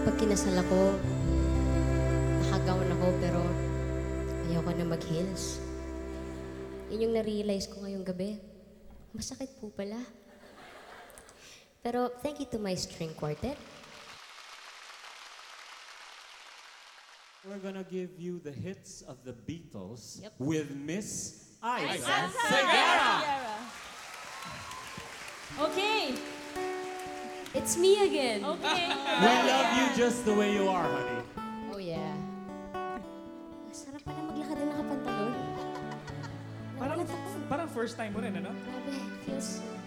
Pag kinasal ako, nakagawan ako pero ayoko na mag-heels. Yun yung na-realize ko ngayong gabi. Masakit po pala. Pero thank you to my string quartet. We're gonna give you the hits of the Beatles Yep. with Miss Isa Isa Segura. Okay. It's me again. Okay. We love you just the way you are, honey. Oh yeah. Sarap pala maglakad ng nakapantalon. Parang first time mo rin, ano? Grabe, feels